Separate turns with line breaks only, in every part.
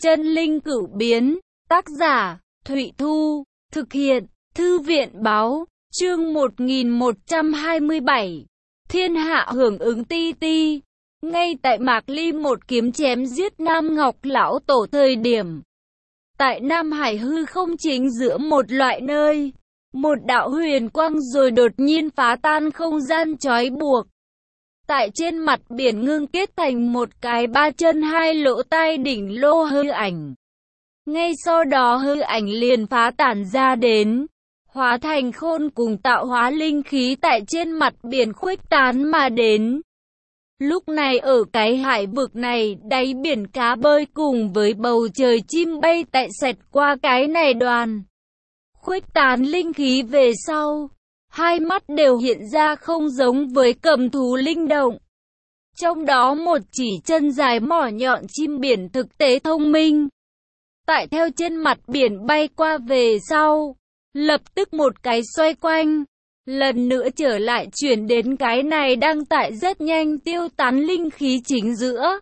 Chân linh cửu biến, tác giả, Thụy Thu, thực hiện, Thư viện báo, chương 1127, thiên hạ hưởng ứng ti ti. Ngay tại Mạc Ly một kiếm chém giết Nam Ngọc lão tổ thời điểm. Tại Nam Hải hư không chính giữa một loại nơi, một đạo huyền quang rồi đột nhiên phá tan không gian trói buộc. Tại trên mặt biển ngưng kết thành một cái ba chân hai lỗ tai đỉnh lô hư ảnh. Ngay sau đó hư ảnh liền phá tản ra đến, hóa thành khôn cùng tạo hóa linh khí tại trên mặt biển khuếch tán mà đến. Lúc này ở cái hải vực này, đáy biển cá bơi cùng với bầu trời chim bay tại xẹt qua cái này đoàn. Khuếch tán linh khí về sau, hai mắt đều hiện ra không giống với cầm thú linh động. Trong đó một chỉ chân dài mỏ nhọn chim biển thực tế thông minh. Tại theo trên mặt biển bay qua về sau, lập tức một cái xoay quanh. Lần nữa trở lại chuyển đến cái này đang tại rất nhanh tiêu tán linh khí chính giữa.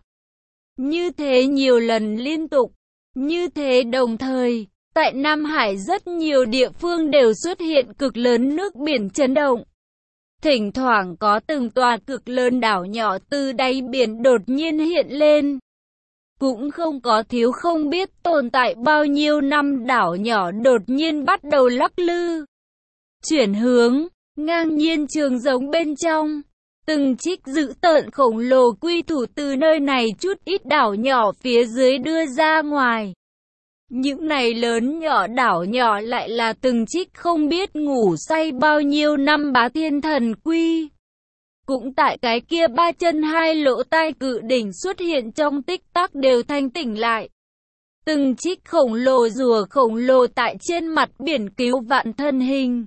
Như thế nhiều lần liên tục, như thế đồng thời, tại Nam Hải rất nhiều địa phương đều xuất hiện cực lớn nước biển chấn động. Thỉnh thoảng có từng tòa cực lớn đảo nhỏ từ đáy biển đột nhiên hiện lên. Cũng không có thiếu không biết tồn tại bao nhiêu năm đảo nhỏ đột nhiên bắt đầu lắc lư. Chuyển hướng, ngang nhiên trường giống bên trong. Từng trích dữ tợn khổng lồ quy thủ từ nơi này chút ít đảo nhỏ phía dưới đưa ra ngoài. Những này lớn nhỏ đảo nhỏ lại là từng trích không biết ngủ say bao nhiêu năm bá thiên thần quy. Cũng tại cái kia ba chân hai lỗ tai cự đỉnh xuất hiện trong tích tắc đều thanh tỉnh lại. Từng trích khổng lồ rùa khổng lồ tại trên mặt biển cứu vạn thân hình.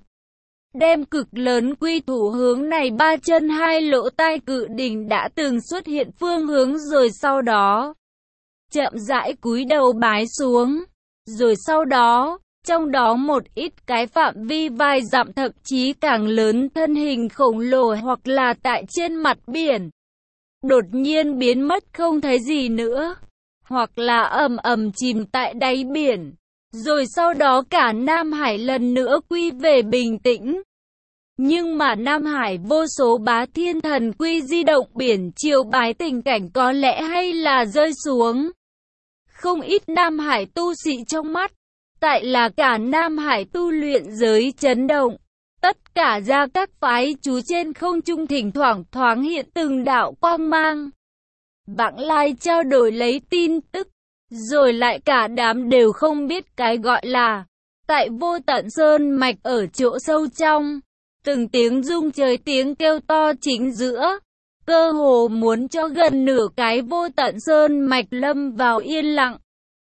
Đem cực lớn quy thủ hướng này ba chân hai lỗ tai cự đỉnh đã từng xuất hiện phương hướng rồi sau đó chậm rãi cúi đầu bái xuống. Rồi sau đó, trong đó một ít cái phạm vi vài dặm thậm chí càng lớn thân hình khổng lồ hoặc là tại trên mặt biển. Đột nhiên biến mất không thấy gì nữa. Hoặc là ầm ầm chìm tại đáy biển. Rồi sau đó cả Nam Hải lần nữa quy về bình tĩnh. Nhưng mà Nam Hải vô số bá thiên thần quy di động biển chiều bái tình cảnh có lẽ hay là rơi xuống. Không ít Nam Hải tu sĩ trong mắt, tại là cả Nam Hải tu luyện giới chấn động. Tất cả ra các phái chú trên không trung thỉnh thoảng thoáng hiện từng đạo quang mang. Vãng lai trao đổi lấy tin tức, rồi lại cả đám đều không biết cái gọi là. Tại vô tận sơn mạch ở chỗ sâu trong, từng tiếng rung trời tiếng kêu to chính giữa. Cơ hồ muốn cho gần nửa cái vô tận sơn mạch lâm vào yên lặng.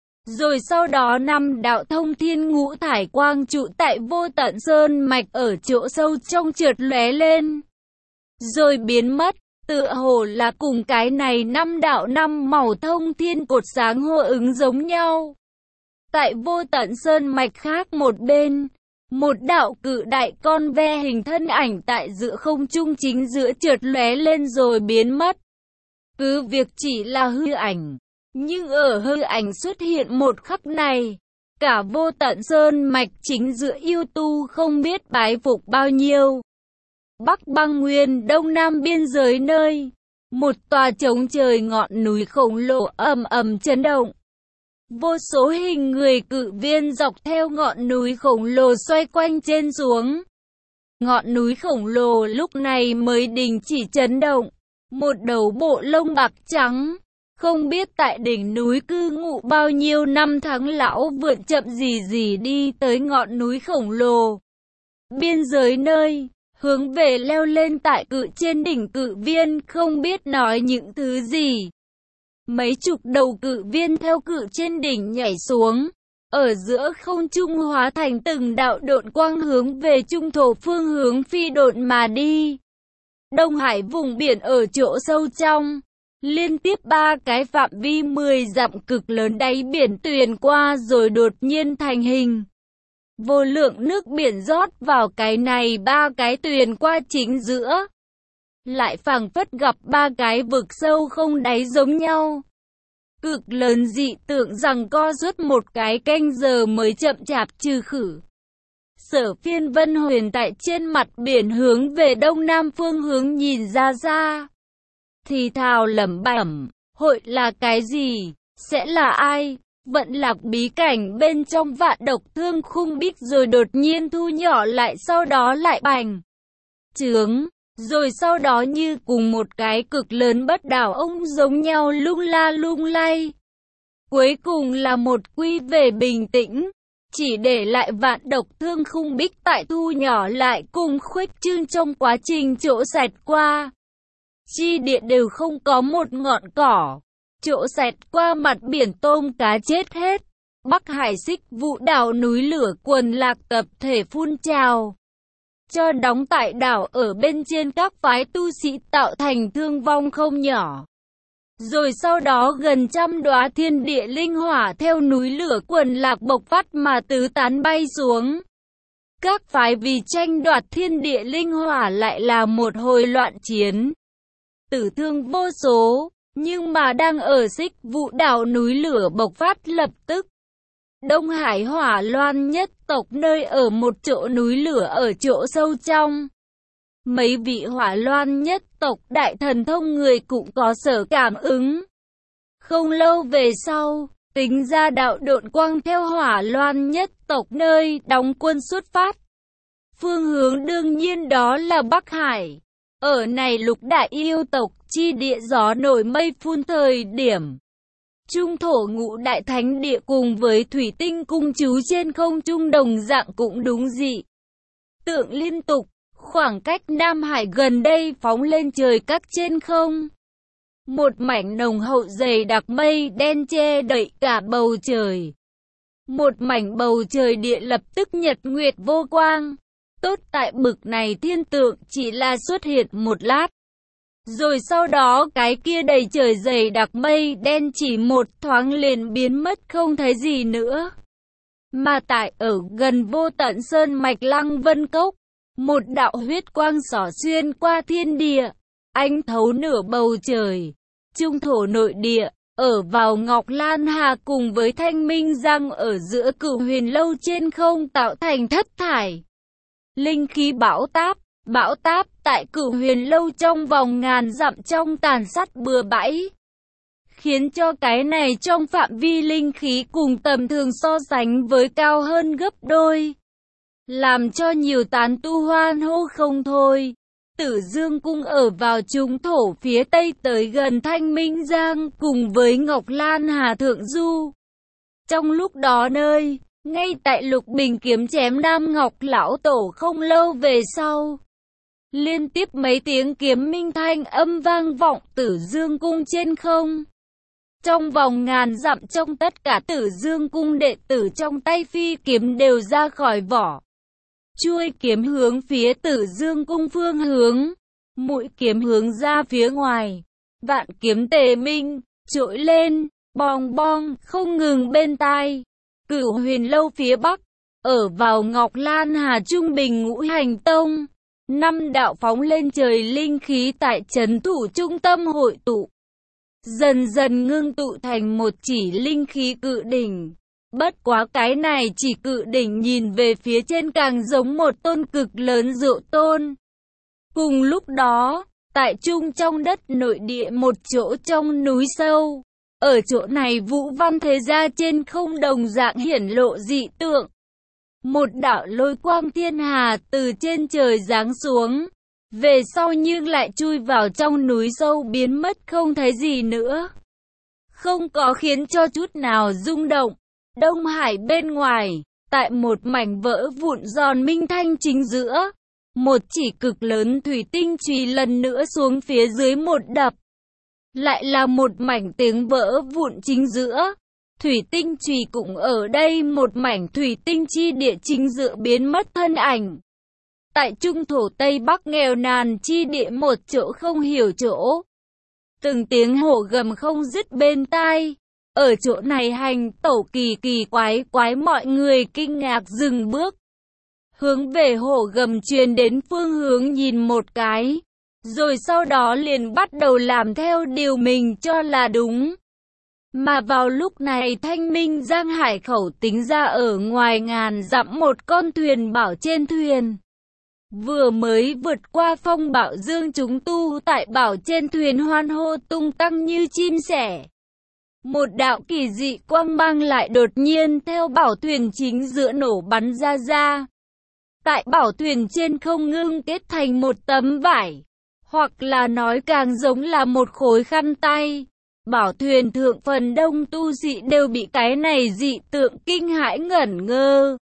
Rồi sau đó năm đạo thông thiên ngũ thải quang trụ tại vô tận sơn mạch ở chỗ sâu trong chợt lóe lên. Rồi biến mất, tựa hồ là cùng cái này năm đạo năm màu thông thiên cột sáng hô ứng giống nhau. Tại vô tận sơn mạch khác một bên, một đạo cự đại con ve hình thân ảnh tại giữa không trung chính giữa chợt lóe lên rồi biến mất. Cứ việc chỉ là hư ảnh, nhưng ở hư ảnh xuất hiện một khắc này, cả vô tận sơn mạch chính giữa yêu tu không biết bái phục bao nhiêu. Bắc băng nguyên đông nam biên giới nơi, một tòa trống trời ngọn núi khổng lồ ầm ầm chấn động. Vô số hình người cự viên dọc theo ngọn núi khổng lồ xoay quanh trên xuống. Ngọn núi khổng lồ lúc này mới đình chỉ chấn động. Một đầu bộ lông bạc trắng, không biết tại đỉnh núi cư ngụ bao nhiêu năm tháng lão vượn chậm gì đi tới ngọn núi khổng lồ. Biên giới nơi, hướng về leo lên tại cự trên đỉnh cự viên không biết nói những thứ gì. Mấy chục đầu cự viên theo cự trên đỉnh nhảy xuống, ở giữa không trung hóa thành từng đạo độn quang hướng về trung thổ phương hướng phi độn mà đi. Đông Hải vùng biển ở chỗ sâu trong, liên tiếp ba cái phạm vi 10 dặm cực lớn đáy biển tuyền qua rồi đột nhiên thành hình. Vô lượng nước biển rót vào cái này ba cái tuyền qua chính giữa. Lại phảng phất gặp ba cái vực sâu không đáy giống nhau. Cực lớn dị tượng rằng co suốt một cái canh giờ mới chậm chạp trừ khử. Sở Phiên Vân Huyền tại trên mặt biển hướng về đông nam phương hướng nhìn ra. Thì thào lẩm bẩm, hội là cái gì? Sẽ là ai? Vận lạc bí cảnh bên trong Vạn Độc Thương Khung Bích rồi đột nhiên thu nhỏ lại, sau đó lại bành trướng, rồi sau đó như cùng một cái cực lớn bất đảo ông giống nhau lung la lung lay. Cuối cùng là một quy về bình tĩnh, chỉ để lại Vạn Độc Thương Khung Bích tại thu nhỏ lại cùng khuếch trương trong quá trình chỗ xẹt qua. Chi địa đều không có một ngọn cỏ. Chỗ xẹt qua mặt biển tôm cá chết hết. Bắc Hải Xích Vũ đảo núi lửa quần lạc tập thể phun trào. Cho đóng tại đảo ở bên trên các phái tu sĩ tạo thành thương vong không nhỏ. Rồi sau đó gần trăm đóa thiên địa linh hỏa theo núi lửa quần lạc bộc phát mà tứ tán bay xuống. Các phái vì tranh đoạt thiên địa linh hỏa lại là một hồi loạn chiến. Tử thương vô số. Nhưng mà đang ở Xích Vũ đảo núi lửa bộc phát lập tức. Đông Hải Hỏa Loan nhất tộc nơi ở một chỗ núi lửa ở chỗ sâu trong. Mấy vị Hỏa Loan nhất tộc đại thần thông người cũng có sở cảm ứng. Không lâu về sau, tính ra đạo độn quang theo Hỏa Loan nhất tộc nơi đóng quân xuất phát. Phương hướng đương nhiên đó là Bắc Hải. Ở này lục đại yêu tộc chi địa gió nổi mây phun thời điểm. Trung thổ ngũ đại thánh địa cùng với thủy tinh cung chú trên không trung đồng dạng cũng đúng dị tượng liên tục, khoảng cách Nam Hải gần đây phóng lên trời các trên không. Một mảnh nồng hậu dày đặc mây đen che đậy cả bầu trời. Một mảnh bầu trời địa lập tức nhật nguyệt vô quang. Tốt tại bực này thiên tượng chỉ là xuất hiện một lát. Rồi sau đó cái kia đầy trời dày đặc mây đen chỉ một thoáng liền biến mất không thấy gì nữa. Mà tại ở gần Vô Tận Sơn mạch Lăng Vân Cốc, một đạo huyết quang xỏ xuyên qua thiên địa, ánh thấu nửa bầu trời. Trung thổ nội địa, ở vào Ngọc Lan Hà cùng với Thanh Minh Giang ở giữa Cửu Huyền Lâu trên không tạo thành thất thải. Linh khí bão táp tại Cửu Huyền Lâu trong vòng ngàn dặm trong tàn sát bừa bãi. Khiến cho cái này trong phạm vi linh khí cùng tầm thường so sánh với cao hơn gấp đôi. Làm cho nhiều tán tu hoan hô không thôi. Tử Dương Cung ở vào trung thổ phía tây tới gần Thanh Minh Giang cùng với Ngọc Lan Hà Thượng Du. Trong lúc đó nơi, ngay tại Lục Bình kiếm chém Nam Ngọc Lão Tổ không lâu về sau. Liên tiếp mấy tiếng kiếm minh thanh âm vang vọng Tử Dương Cung trên không. Trong vòng ngàn dặm trong tất cả Tử Dương Cung đệ tử trong tay phi kiếm đều ra khỏi vỏ. Chuôi kiếm hướng phía Tử Dương Cung phương hướng, mũi kiếm hướng ra phía ngoài. Vạn kiếm tề minh, trỗi lên, bong bong, không ngừng bên tai. Cửu Huyền Lâu phía bắc, ở vào Ngọc Lan Hà trung bình Ngũ Hành Tông. 5 đạo phóng lên trời linh khí tại trấn thủ trung tâm hội tụ. Dần dần ngưng tụ thành một chỉ linh khí cự đỉnh. Bất quá cái này chỉ cự đỉnh nhìn về phía trên càng giống một tôn cực lớn Diệu Tôn. Cùng lúc đó, tại trung trong đất nội địa một chỗ trong núi sâu. Ở chỗ này Vũ Văn Thế Gia trên không đồng dạng hiển lộ dị tượng. Một đạo lôi quang thiên hà từ trên trời giáng xuống. Về sau nhưng lại chui vào trong núi sâu biến mất không thấy gì nữa. Không có khiến cho chút nào rung động. Đông Hải bên ngoài, tại một mảnh vỡ vụn giòn minh thanh chính giữa. Một chỉ cực lớn thủy tinh chùy lần nữa xuống phía dưới một đập. Lại là một mảnh tiếng vỡ vụn chính giữa. Thủy tinh chùy cũng ở đây một mảnh thủy tinh chi địa chính giữa biến mất thân ảnh. Tại trung thổ Tây Bắc nghèo nàn chi địa một chỗ không hiểu chỗ. Từng tiếng hổ gầm không dứt bên tai. Ở chỗ này hành tẩu kỳ quái mọi người kinh ngạc dừng bước. Hướng về hổ gầm truyền đến phương hướng nhìn một cái. Rồi sau đó liền bắt đầu làm theo điều mình cho là đúng. Mà vào lúc này Thanh Minh Giang Hải khẩu tính ra ở ngoài ngàn dặm một con thuyền bảo trên thuyền. Vừa mới vượt qua phong bạo dương, chúng tu tại bảo trên thuyền hoan hô tung tăng như chim sẻ. Một đạo kỳ dị quang mang lại đột nhiên theo bảo thuyền chính giữa nổ bắn ra. Tại bảo thuyền trên không ngưng kết thành một tấm vải, hoặc là nói càng giống là một khối khăn tay. Bảo thuyền thượng phần đông tu sĩ đều bị cái này dị tượng kinh hãi ngẩn ngơ.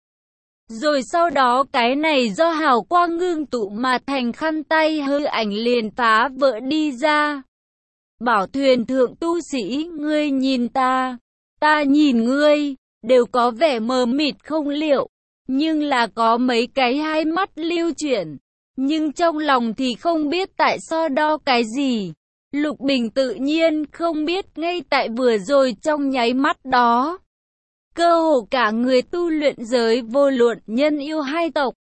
Rồi sau đó cái này do hào quang ngưng tụ mà thành khăn tay hư ảnh liền phá vỡ đi ra. Bảo thuyền thượng tu sĩ, ngươi nhìn ta nhìn ngươi, đều có vẻ mờ mịt không liệu, nhưng là có mấy cái hai mắt lưu chuyển, nhưng trong lòng thì không biết tại so đo cái gì. Lục Bình tự nhiên không biết ngay tại vừa rồi trong nháy mắt đó. Cơ hồ cả người tu luyện giới vô luận nhân yêu hai tộc,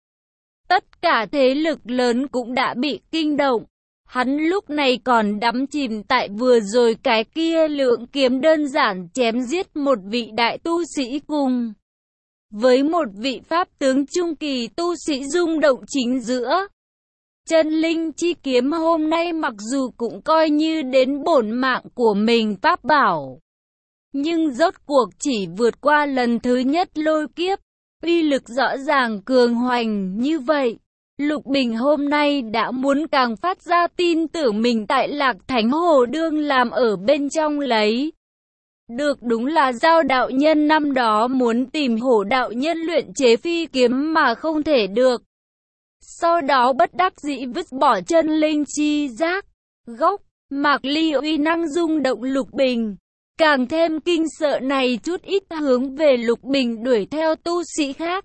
tất cả thế lực lớn cũng đã bị kinh động. Hắn lúc này còn đắm chìm tại vừa rồi cái kia lượng kiếm đơn giản chém giết một vị đại tu sĩ cùng với một vị pháp tướng trung kỳ tu sĩ rung động chính giữa. Chân linh chi kiếm hôm nay mặc dù cũng coi như đến bổn mạng của mình pháp bảo, nhưng rốt cuộc chỉ vượt qua lần thứ nhất lôi kiếp, uy lực rõ ràng cường hoành như vậy. Lục Bình hôm nay đã muốn càng phát ra tin tưởng mình tại Lạc Thánh Hồ đương làm ở bên trong lấy. Được đúng là Giao đạo nhân năm đó muốn tìm Hổ đạo nhân luyện chế phi kiếm mà không thể được. Sau đó bất đắc dĩ vứt bỏ chân linh chi giác, gốc, Mạc Ly uy năng rung động Lục Bình. Càng thêm kinh sợ này chút ít hướng về Lục Bình đuổi theo tu sĩ khác.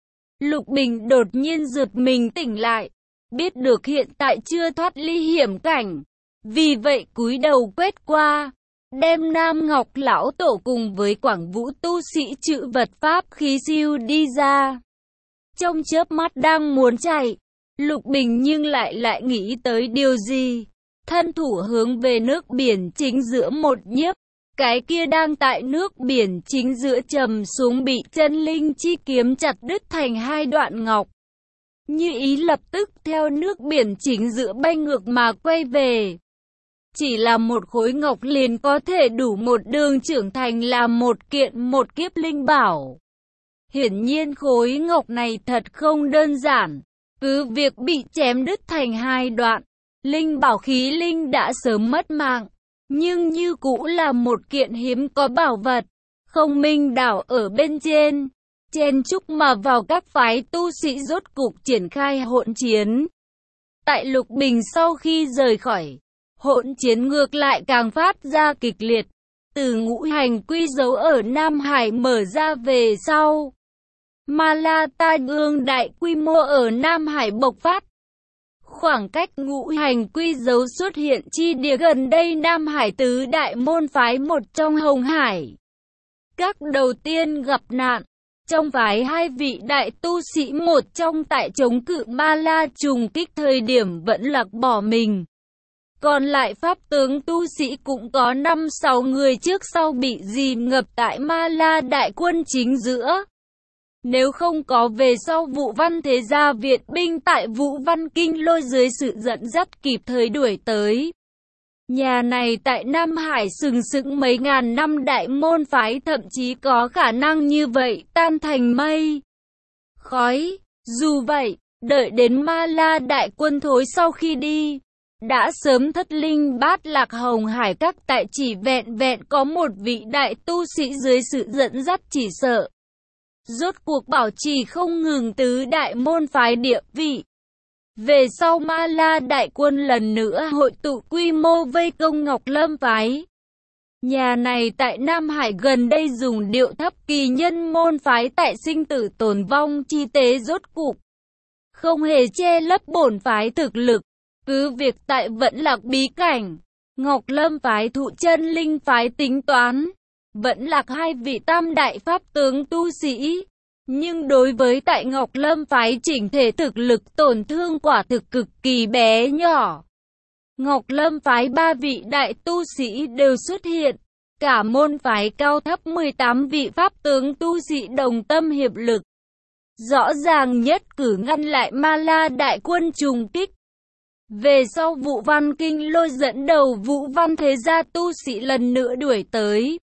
Lục Bình đột nhiên giật mình tỉnh lại, biết được hiện tại chưa thoát ly hiểm cảnh. Vì vậy cúi đầu quét qua, đem Nam Ngọc Lão Tổ cùng với Quảng Vũ tu sĩ chữ vật pháp khí siêu đi ra. Trong chớp mắt đang muốn chạy, Lục Bình nhưng lại nghĩ tới điều gì. Thân thủ hướng về nước biển chính giữa một nhiếp. Cái kia đang tại nước biển chính giữa trầm xuống bị chân linh chi kiếm chặt đứt thành hai đoạn ngọc. Như ý lập tức theo nước biển chính giữa bay ngược mà quay về. Chỉ là một khối ngọc liền có thể đủ một đường trưởng thành là một kiện một kiếp linh bảo. Hiển nhiên khối ngọc này thật không đơn giản. Cứ việc bị chém đứt thành hai đoạn, linh bảo khí linh đã sớm mất mạng. Nhưng như cũ là một kiện hiếm có bảo vật. Không Minh đảo ở bên trên, chen chúc mà vào các phái tu sĩ rốt cục triển khai hỗn chiến. Tại Lục Bình sau khi rời khỏi, hỗn chiến ngược lại càng phát ra kịch liệt. Từ ngũ hành quy dấu ở Nam Hải mở ra về sau, Ma La Tai Ương đại quy mô ở Nam Hải bộc phát. Khoảng cách ngũ hành quy dấu xuất hiện chi địa gần đây Nam Hải tứ đại môn phái một trong Hồng Hải. Các đầu tiên gặp nạn, trong phái hai vị đại tu sĩ một trong tại chống cự Ma La trùng kích thời điểm vẫn lạc bỏ mình. Còn lại pháp tướng tu sĩ cũng có 5-6 người trước sau bị dìm ngập tại Ma La đại quân chính giữa. Nếu không có về sau Vũ Văn Thế Gia Việt binh tại Vũ Văn Kinh Lôi dưới sự dẫn dắt kịp thời đuổi tới. Nhà này tại Nam Hải sừng sững mấy ngàn năm đại môn phái thậm chí có khả năng như vậy tan thành mây khói. Dù vậy, đợi đến Ma La đại quân thối sau khi đi, đã sớm thất linh bát lạc Hồng Hải các tại chỉ vẹn vẹn có một vị đại tu sĩ dưới sự dẫn dắt chỉ sợ. Rốt cuộc bảo trì không ngừng tứ đại môn phái địa vị. Về sau Ma La đại quân lần nữa hội tụ quy mô vây công Ngọc Lâm phái. Nhà này tại Nam Hải gần đây dùng điệu thấp kỳ nhân môn phái tại sinh tử tồn vong chi tế rốt cục không hề che lấp bổn phái thực lực. Cứ việc tại Vẫn Lạc bí cảnh, Ngọc Lâm phái thụ chân linh phái tính toán Vẫn Lạc hai vị tam đại pháp tướng tu sĩ. Nhưng đối với tại Ngọc Lâm phái chỉnh thể thực lực tổn thương quả thực cực kỳ bé nhỏ. Ngọc Lâm phái ba vị đại tu sĩ đều xuất hiện, Cả môn phái cao thấp 18 vị pháp tướng tu sĩ đồng tâm hiệp lực. Rõ ràng nhất cử ngăn lại Ma La đại quân trùng kích. Về sau Vũ Văn Kinh Lôi dẫn đầu Vũ Văn thế gia tu sĩ lần nữa đuổi tới.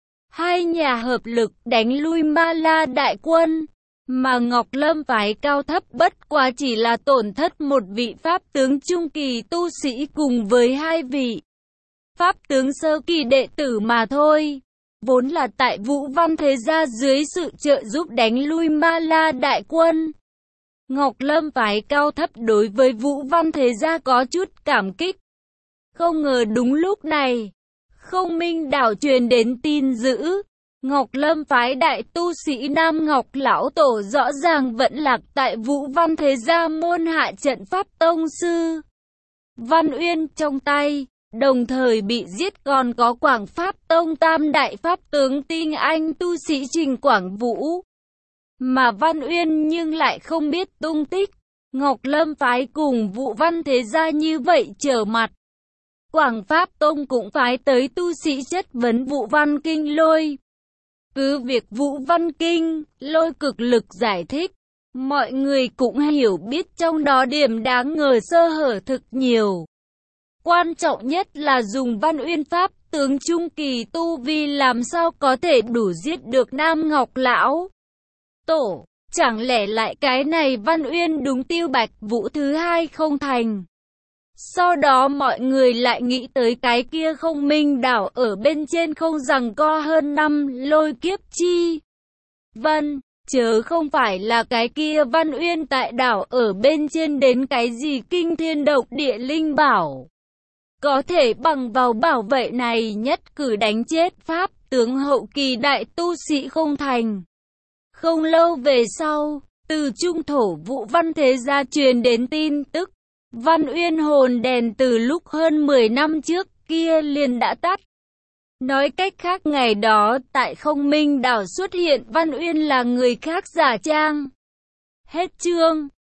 Hai nhà hợp lực đánh lui Ma La đại quân. Mà Ngọc Lâm phái cao thấp bất quá chỉ là tổn thất một vị pháp tướng trung kỳ tu sĩ cùng với hai vị pháp tướng sơ kỳ đệ tử mà thôi. Vốn là tại Vũ Văn thế gia dưới sự trợ giúp đánh lui Ma La đại quân. Ngọc Lâm phái cao thấp đối với Vũ Văn thế gia có chút cảm kích. Không ngờ đúng lúc này, Không Minh đảo truyền đến tin dữ. Ngọc Lâm phái đại tu sĩ Nam Ngọc Lão Tổ rõ ràng vẫn lạc tại Vũ Văn thế gia môn hạ trận pháp tông sư Văn Uyên trong tay, đồng thời bị giết còn có Quảng Pháp Tông tam đại pháp tướng tinh anh tu sĩ Trình Quảng Vũ. Mà Văn Uyên nhưng lại không biết tung tích. Ngọc Lâm phái cùng Vũ Văn thế gia như vậy trở mặt. Quảng Pháp Tông cũng phái tới tu sĩ chất vấn Vũ Văn Kinh Lôi. Cứ việc Vũ Văn Kinh Lôi cực lực giải thích, mọi người cũng hiểu biết trong đó điểm đáng ngờ sơ hở thực nhiều. Quan trọng nhất là dùng Văn Uyên pháp tướng trung kỳ tu vi làm sao có thể đủ giết được Nam Ngọc Lão Tổ. Chẳng lẽ lại cái này Văn Uyên đúng Tiêu Bạch Vũ thứ hai không thành? Sau đó mọi người lại nghĩ tới cái kia Không Minh đảo ở bên trên không giằng co hơn năm lôi kiếp chi vân, chớ không phải là cái kia Văn Uyên tại đảo ở bên trên đến cái gì kinh thiên độc địa linh bảo. Có thể bằng vào bảo vệ này nhất cử đánh chết pháp tướng hậu kỳ đại tu sĩ không thành. Không lâu về sau, từ trung thổ Vũ Văn thế gia truyền đến tin tức. Văn Uyên hồn đèn từ lúc hơn 10 năm trước kia liền đã tắt. Nói cách khác ngày đó tại Không Minh đảo xuất hiện Văn Uyên là người khác giả trang. Hết chương.